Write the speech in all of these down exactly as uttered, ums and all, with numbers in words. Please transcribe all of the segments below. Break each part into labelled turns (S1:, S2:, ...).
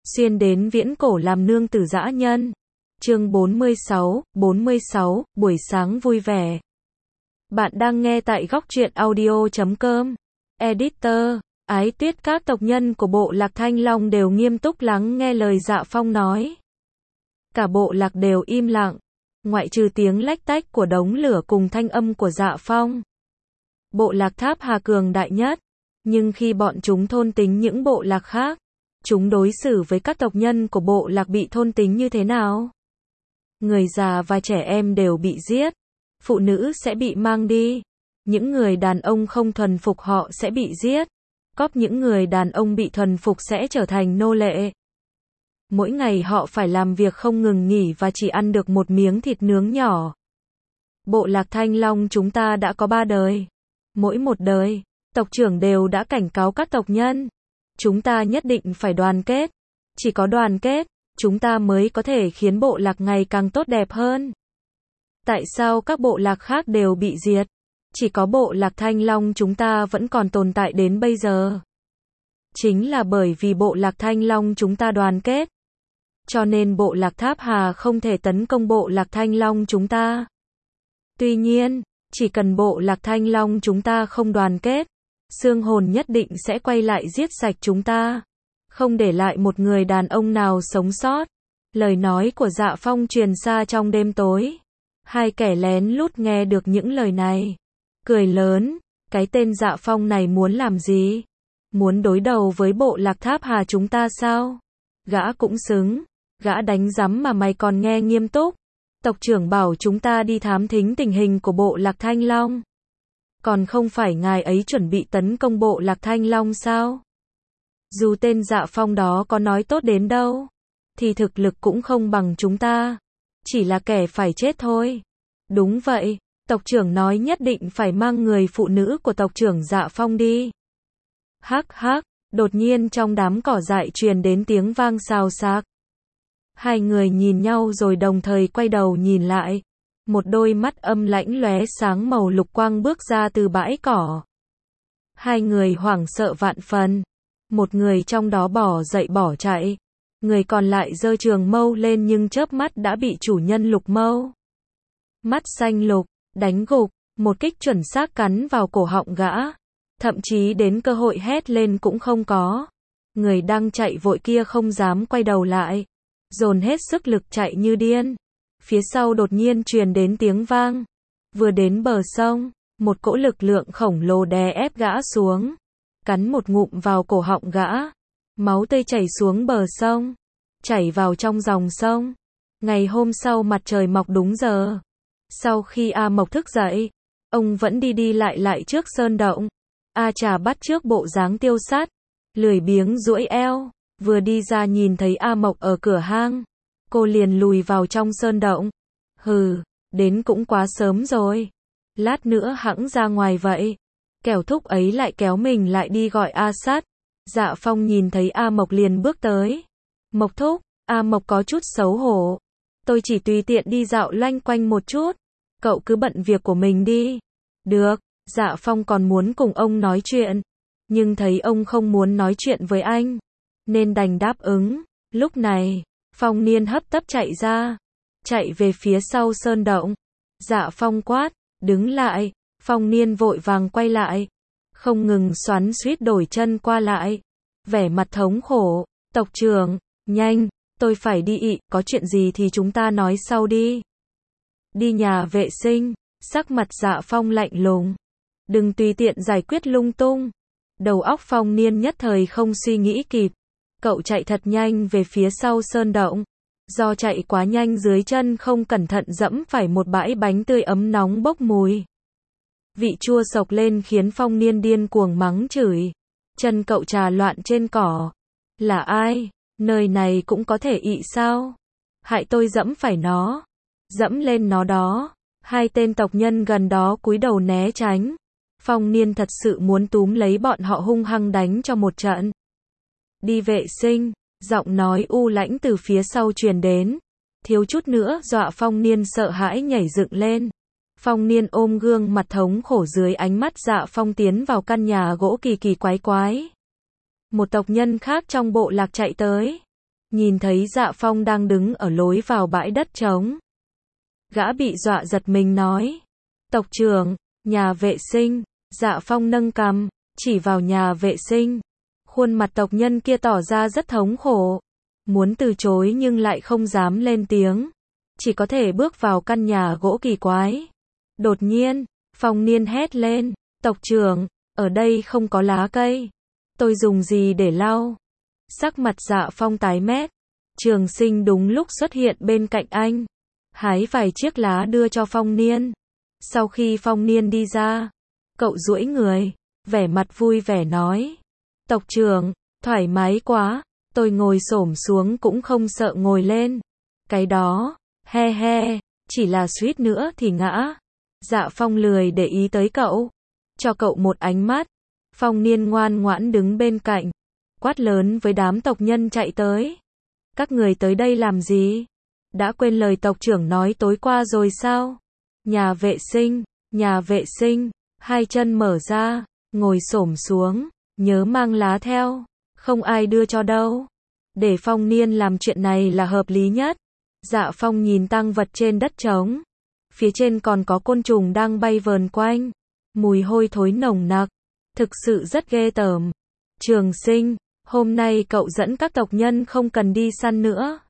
S1: xuyên đến viễn cổ làm nương tử dã nhân. Chương bốn mươi sáu, bốn mươi sáu, buổi sáng vui vẻ. Bạn đang nghe tại góc truyện audio chấm com. Editor, Ái Tuyết. Các tộc nhân của bộ lạc Thanh Long đều nghiêm túc lắng nghe lời Dạ Phong nói. Cả bộ lạc đều im lặng, ngoại trừ tiếng lách tách của đống lửa cùng thanh âm của Dạ Phong. Bộ lạc Tháp Hà cường đại nhất, nhưng khi bọn chúng thôn tính những bộ lạc khác, chúng đối xử với các tộc nhân của bộ lạc bị thôn tính như thế nào? Người già và trẻ em đều bị giết, phụ nữ sẽ bị mang đi, những người đàn ông không thuần phục họ sẽ bị giết, cóp những người đàn ông bị thuần phục sẽ trở thành nô lệ. Mỗi ngày họ phải làm việc không ngừng nghỉ và chỉ ăn được một miếng thịt nướng nhỏ. Bộ lạc Thanh Long chúng ta đã có ba đời. Mỗi một đời, tộc trưởng đều đã cảnh cáo các tộc nhân. Chúng ta nhất định phải đoàn kết. Chỉ có đoàn kết, chúng ta mới có thể khiến bộ lạc ngày càng tốt đẹp hơn. Tại sao các bộ lạc khác đều bị diệt? Chỉ có bộ lạc Thanh Long chúng ta vẫn còn tồn tại đến bây giờ. Chính là bởi vì bộ lạc Thanh Long chúng ta đoàn kết. Cho nên bộ lạc Tháp Hà không thể tấn công bộ lạc Thanh Long chúng ta. Tuy nhiên, chỉ cần bộ lạc Thanh Long chúng ta không đoàn kết, xương hồn nhất định sẽ quay lại giết sạch chúng ta, không để lại một người đàn ông nào sống sót. Lời nói của Dạ Phong truyền xa trong đêm tối. Hai kẻ lén lút nghe được những lời này, cười lớn, cái tên Dạ Phong này muốn làm gì? Muốn đối đầu với bộ lạc Tháp Hà chúng ta sao? Gã cũng xứng, gã đánh rắm mà mày còn nghe nghiêm túc. Tộc trưởng bảo chúng ta đi thám thính tình hình của bộ lạc Thanh Long. Còn không phải ngài ấy chuẩn bị tấn công bộ lạc Thanh Long sao? Dù tên Dạ Phong đó có nói tốt đến đâu, thì thực lực cũng không bằng chúng ta. Chỉ là kẻ phải chết thôi. Đúng vậy, tộc trưởng nói nhất định phải mang người phụ nữ của tộc trưởng Dạ Phong đi. Hắc hắc, đột nhiên trong đám cỏ dại truyền đến tiếng vang xào xạc. Hai người nhìn nhau rồi đồng thời quay đầu nhìn lại. Một đôi mắt âm lãnh lóe sáng màu lục quang bước ra từ bãi cỏ. Hai người hoảng sợ vạn phần. Một người trong đó bỏ dậy bỏ chạy. Người còn lại giơ trường mâu lên nhưng chớp mắt đã bị chủ nhân lục mâu. Mắt xanh lục, đánh gục, một kích chuẩn xác cắn vào cổ họng gã. Thậm chí đến cơ hội hét lên cũng không có. Người đang chạy vội kia không dám quay đầu lại, dồn hết sức lực chạy như điên. Phía sau đột nhiên truyền đến tiếng vang. Vừa đến bờ sông, một cỗ lực lượng khổng lồ đè ép gã xuống, cắn một ngụm vào cổ họng gã. Máu tươi chảy xuống bờ sông, chảy vào trong dòng sông. Ngày hôm sau mặt trời mọc đúng giờ. Sau khi A Mộc thức dậy, ông vẫn đi đi lại lại trước sơn động. A Trà bắt trước bộ dáng tiêu sát, lười biếng duỗi eo, vừa đi ra nhìn thấy A Mộc ở cửa hang, cô liền lùi vào trong sơn động. Hừ, đến cũng quá sớm rồi. Lát nữa hẵng ra ngoài vậy. Kẻo thúc ấy lại kéo mình lại đi gọi A Sát. Dạ Phong nhìn thấy A Mộc liền bước tới. Mộc thúc, A Mộc có chút xấu hổ. Tôi chỉ tùy tiện đi dạo loanh quanh một chút. Cậu cứ bận việc của mình đi. Được, Dạ Phong còn muốn cùng ông nói chuyện. Nhưng thấy ông không muốn nói chuyện với anh, nên đành đáp ứng. Lúc này, Phong Niên hấp tấp chạy ra. Chạy về phía sau sơn động. Dạ Phong quát, đứng lại. Phong Niên vội vàng quay lại. Không ngừng xoắn xuýt đổi chân qua lại. Vẻ mặt thống khổ. Tộc trưởng, nhanh, tôi phải đi ị, có chuyện gì thì chúng ta nói sau đi. Đi nhà vệ sinh. Sắc mặt Dạ Phong lạnh lùng. Đừng tùy tiện giải quyết lung tung. Đầu óc Phong Niên nhất thời không suy nghĩ kịp. Cậu chạy thật nhanh về phía sau sơn động. Do chạy quá nhanh dưới chân không cẩn thận dẫm phải một bãi bánh tươi ấm nóng bốc mùi. Vị chua sộc lên khiến Phong Niên điên cuồng mắng chửi. Chân cậu trà loạn trên cỏ. Là ai? Nơi này cũng có thể ị sao? Hại tôi dẫm phải nó. Dẫm lên nó đó. Hai tên tộc nhân gần đó cúi đầu né tránh. Phong Niên thật sự muốn túm lấy bọn họ hung hăng đánh cho một trận. Đi vệ sinh, giọng nói u lãnh từ phía sau truyền đến. Thiếu chút nữa dọa Phong Niên sợ hãi nhảy dựng lên. Phong Niên ôm gương mặt thống khổ dưới ánh mắt Dạ Phong tiến vào căn nhà gỗ kỳ kỳ quái quái. Một tộc nhân khác trong bộ lạc chạy tới. nhìn thấy Dạ Phong đang đứng ở lối vào bãi đất trống. Gã bị dọa giật mình nói, tộc trưởng, nhà vệ sinh. Dạ Phong nâng cằm, chỉ vào nhà vệ sinh. Khuôn mặt tộc nhân kia tỏ ra rất thống khổ, muốn từ chối nhưng lại không dám lên tiếng, chỉ có thể bước vào căn nhà gỗ kỳ quái. Đột nhiên, Phong Niên hét lên, tộc trưởng, ở đây không có lá cây, tôi dùng gì để lau? Sắc mặt Dạ Phong tái mét. Trường Sinh đúng lúc xuất hiện bên cạnh anh, hái vài chiếc lá đưa cho Phong Niên. Sau khi Phong Niên đi ra, cậu duỗi người, vẻ mặt vui vẻ nói, tộc trưởng, thoải mái quá, tôi ngồi xổm xuống cũng không sợ ngồi lên. Cái đó, he he, chỉ là suýt nữa thì ngã. Dạ Phong lười để ý tới cậu, cho cậu một ánh mắt. Phong Niên ngoan ngoãn đứng bên cạnh, quát lớn với đám tộc nhân chạy tới. Các người tới đây làm gì? Đã quên lời tộc trưởng nói tối qua rồi sao? Nhà vệ sinh, nhà vệ sinh, hai chân mở ra, ngồi xổm xuống, nhớ mang lá theo, không ai đưa cho đâu. Để Phong Niên làm chuyện này là hợp lý nhất. Dạ Phong nhìn tang vật trên đất trống, phía trên còn có côn trùng đang bay vờn quanh, mùi hôi thối nồng nặc, thực sự rất ghê tởm. Trường Sinh, hôm nay cậu dẫn các tộc nhân không cần đi săn nữa,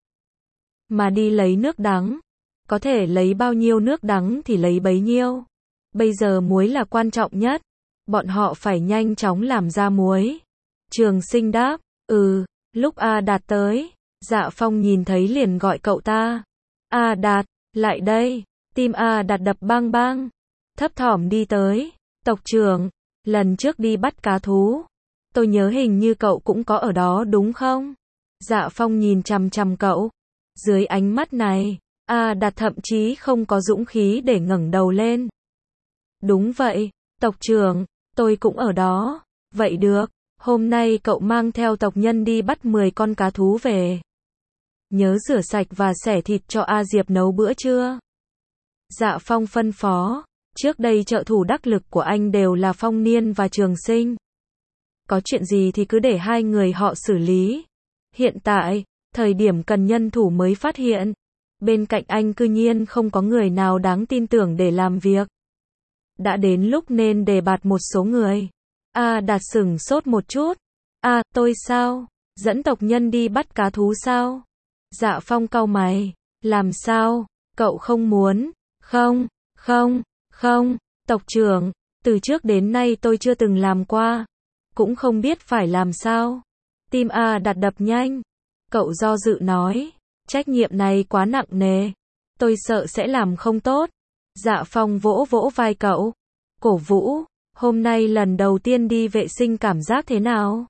S1: mà đi lấy nước đắng. Có thể lấy bao nhiêu nước đắng thì lấy bấy nhiêu. Bây giờ muối là quan trọng nhất, bọn họ phải nhanh chóng làm ra muối. Trường Sinh đáp, ừ. Lúc A Đạt tới, Dạ Phong nhìn thấy liền gọi cậu ta. A Đạt, lại đây. Tim A Đạt đập bang bang, thấp thỏm đi tới. Tộc trưởng, lần trước đi bắt cá thú, tôi nhớ hình như cậu cũng có ở đó đúng không? Dạ Phong nhìn chằm chằm cậu. Dưới ánh mắt này, A Đạt thậm chí không có dũng khí để ngẩng đầu lên. Đúng vậy, tộc trưởng, tôi cũng ở đó. Vậy được, hôm nay cậu mang theo tộc nhân đi bắt mười con cá thú về. Nhớ rửa sạch và xẻ thịt cho A Diệp nấu bữa trưa. Dạ Phong phân phó, trước đây trợ thủ đắc lực của anh đều là Phong Niên và Trường Sinh. Có chuyện gì thì cứ để hai người họ xử lý. Hiện tại, thời điểm cần nhân thủ mới phát hiện, bên cạnh anh cư nhiên không có người nào đáng tin tưởng để làm việc. Đã đến lúc nên đề bạt một số người. A Đạt sửng sốt một chút. À, tôi sao? Dẫn tộc nhân đi bắt cá thú sao? Dạ Phong cau mày. Làm sao? Cậu không muốn? Không, không, không, tộc trưởng, từ trước đến nay tôi chưa từng làm qua, cũng không biết phải làm sao. Tim A Đạt đập nhanh. Cậu do dự nói, trách nhiệm này quá nặng nề, tôi sợ sẽ làm không tốt. Dạ Phong vỗ vỗ vai cậu, cổ vũ, hôm nay lần đầu tiên đi vệ sinh cảm giác thế nào?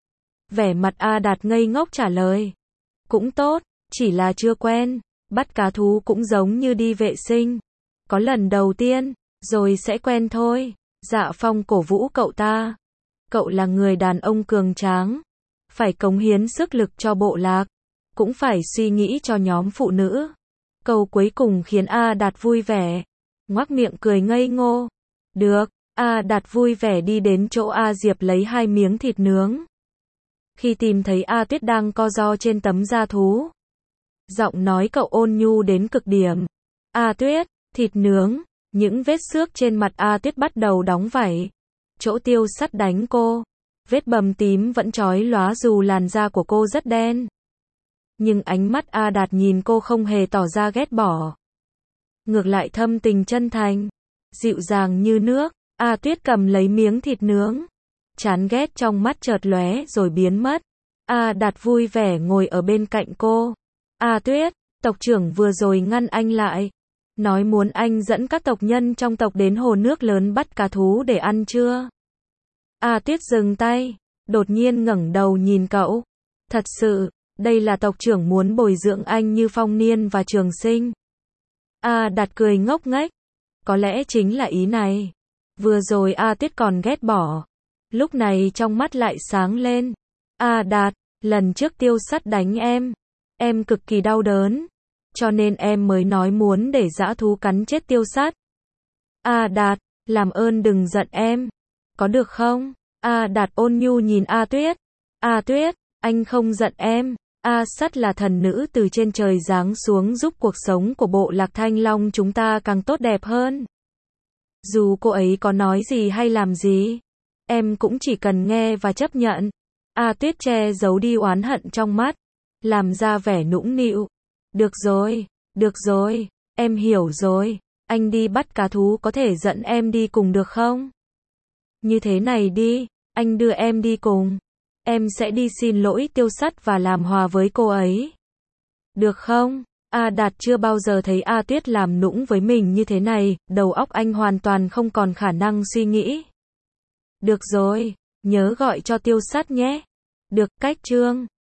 S1: Vẻ mặt A Đạt ngây ngốc trả lời, cũng tốt, chỉ là chưa quen, bắt cá thú cũng giống như đi vệ sinh, có lần đầu tiên, rồi sẽ quen thôi. Dạ Phong cổ vũ cậu ta, cậu là người đàn ông cường tráng, phải cống hiến sức lực cho bộ lạc, cũng phải suy nghĩ cho nhóm phụ nữ. Câu cuối cùng khiến A Đạt vui vẻ, ngoác miệng cười ngây ngô. Được, A Đạt vui vẻ đi đến chỗ A Diệp lấy hai miếng thịt nướng. Khi tìm thấy A Tuyết đang co ro trên tấm da thú, giọng nói cậu ôn nhu đến cực điểm. A Tuyết, thịt nướng, những vết xước trên mặt A Tuyết bắt đầu đóng vảy. Chỗ tiêu sắt đánh cô, vết bầm tím vẫn chói lóa dù làn da của cô rất đen. Nhưng ánh mắt A Đạt nhìn cô không hề tỏ ra ghét bỏ, ngược lại thâm tình chân thành, dịu dàng như nước. A Tuyết cầm lấy miếng thịt nướng, chán ghét trong mắt chợt lóe rồi biến mất. A Đạt vui vẻ ngồi ở bên cạnh cô. A Tuyết, tộc trưởng vừa rồi ngăn anh lại, nói muốn anh dẫn các tộc nhân trong tộc đến hồ nước lớn bắt cá thú để ăn chưa? A Tuyết dừng tay, đột nhiên ngẩng đầu nhìn cậu. Thật sự, đây là tộc trưởng muốn bồi dưỡng anh như Phong Niên và Trường Sinh. A Đạt cười ngốc nghếch. Có lẽ chính là ý này. Vừa rồi A Tuyết còn ghét bỏ, lúc này trong mắt lại sáng lên. A Đạt, lần trước tiêu sắt đánh em, em cực kỳ đau đớn, cho nên em mới nói muốn để dã thú cắn chết tiêu sắt. A Đạt, làm ơn đừng giận em, có được không? A Đạt ôn nhu nhìn A Tuyết. A Tuyết, anh không giận em, A Sắt là thần nữ từ trên trời giáng xuống giúp cuộc sống của bộ lạc Thanh Long chúng ta càng tốt đẹp hơn. Dù cô ấy có nói gì hay làm gì, em cũng chỉ cần nghe và chấp nhận. A Tuyết che giấu đi oán hận trong mắt, làm ra vẻ nũng nịu. Được rồi, được rồi, em hiểu rồi, anh đi bắt cá thú có thể dẫn em đi cùng được không? Như thế này đi, anh đưa em đi cùng. Em sẽ đi xin lỗi Tiêu Sắt và làm hòa với cô ấy. Được không? A Đạt chưa bao giờ thấy A Tuyết làm nũng với mình như thế này, đầu óc anh hoàn toàn không còn khả năng suy nghĩ. Được rồi, nhớ gọi cho Tiêu Sắt nhé. Được, cách chương.